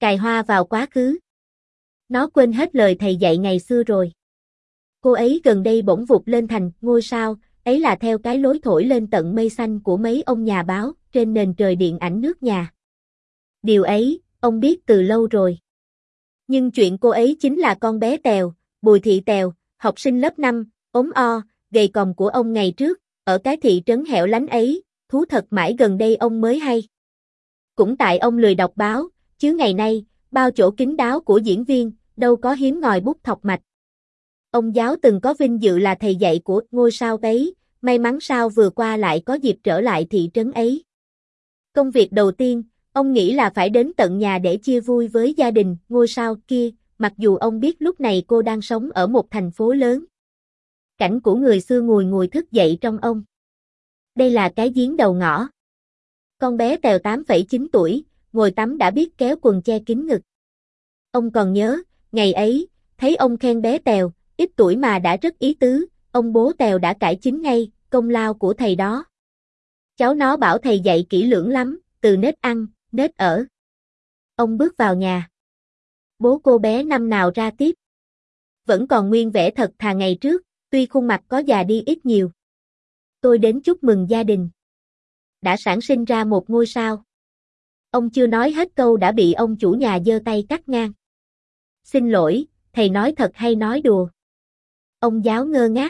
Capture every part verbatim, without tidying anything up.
Cài hoa vào quá khứ. Nó quên hết lời thầy dạy ngày xưa rồi. Cô ấy gần đây bỗng vụt lên thành ngôi sao, ấy là theo cái lối thổi lên tận mây xanh của mấy ông nhà báo trên nền trời điện ảnh nước nhà. Điều ấy, ông biết từ lâu rồi. Nhưng chuyện cô ấy chính là con bé Tèo, Bùi Thị Tèo, học sinh lớp năm, ốm o, gầy còm của ông ngày trước, ở cái thị trấn hẻo lánh ấy, thú thật mãi gần đây ông mới hay. Cũng tại ông lười đọc báo, chứ ngày nay, bao chỗ kín đáo của diễn viên, đâu có hiếm ngòi bút thọc mạch. Ông giáo từng có vinh dự là thầy dạy của ngôi sao ấy, may mắn sao vừa qua lại có dịp trở lại thị trấn ấy. Công việc đầu tiên, ông nghĩ là phải đến tận nhà để chia vui với gia đình ngôi sao kia, mặc dù ông biết lúc này cô đang sống ở một thành phố lớn. Cảnh của người xưa ngùi ngùi thức dậy trong ông. Đây là cái giếng đầu ngõ. Con bé Tèo tám phẩy chín tuổi, ngồi tắm đã biết kéo quần che kín ngực. Ông còn nhớ, ngày ấy, thấy ông khen bé Tèo, ít tuổi mà đã rất ý tứ, ông bố Tèo đã cải chính ngay, công lao của thầy đó. Cháu nó bảo thầy dạy kỹ lưỡng lắm, từ nết ăn, nết ở. Ông bước vào nhà. Bố cô bé năm nào ra tiếp. Vẫn còn nguyên vẻ thật thà ngày trước, tuy khuôn mặt có già đi ít nhiều. Tôi đến chúc mừng gia đình. Đã sản sinh ra một ngôi sao. Ông chưa nói hết câu đã bị ông chủ nhà giơ tay cắt ngang. Xin lỗi, thầy nói thật hay nói đùa? Ông giáo ngơ ngác.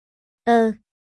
Ơ.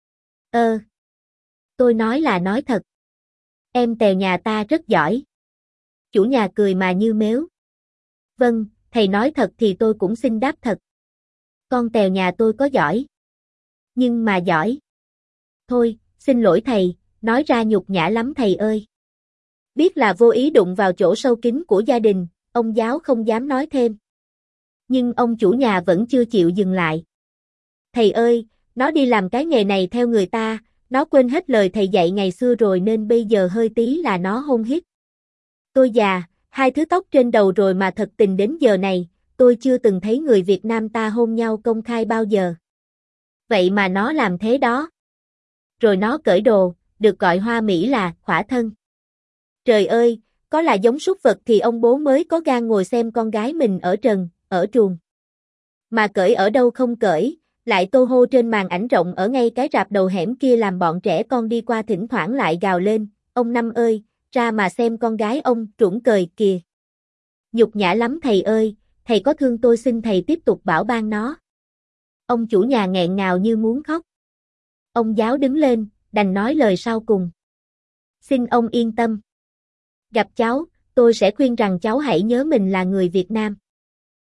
Ơ. Tôi nói là nói thật. Em Tèo nhà ta rất giỏi. Chủ nhà cười mà như mếu. Vâng, thầy nói thật thì tôi cũng xin đáp thật. Con Tèo nhà tôi có giỏi. Nhưng mà giỏi. Thôi, xin lỗi thầy, nói ra nhục nhã lắm thầy ơi. Biết là vô ý đụng vào chỗ sâu kín của gia đình, ông giáo không dám nói thêm. Nhưng ông chủ nhà vẫn chưa chịu dừng lại. Thầy ơi, nó đi làm cái nghề này theo người ta, nó quên hết lời thầy dạy ngày xưa rồi nên bây giờ hơi tí là nó hôn hít. Tôi già, hai thứ tóc trên đầu rồi mà thật tình đến giờ này, tôi chưa từng thấy người Việt Nam ta hôn nhau công khai bao giờ. Vậy mà nó làm thế đó. Rồi nó cởi đồ, được gọi hoa mỹ là khỏa thân. Trời ơi, có là giống súc vật thì ông bố mới có gan ngồi xem con gái mình ở trần, ở truồng. Mà cởi ở đâu không cởi, lại tô hô trên màn ảnh rộng ở ngay cái rạp đầu hẻm kia làm bọn trẻ con đi qua thỉnh thoảng lại gào lên, ông Năm ơi, ra mà xem con gái ông trũng cời kìa. Nhục nhã lắm thầy ơi, thầy có thương tôi xin thầy tiếp tục bảo ban nó. Ông chủ nhà nghẹn ngào như muốn khóc. Ông giáo đứng lên, đành nói lời sau cùng. Xin ông yên tâm. Gặp cháu, tôi sẽ khuyên rằng cháu hãy nhớ mình là người Việt Nam.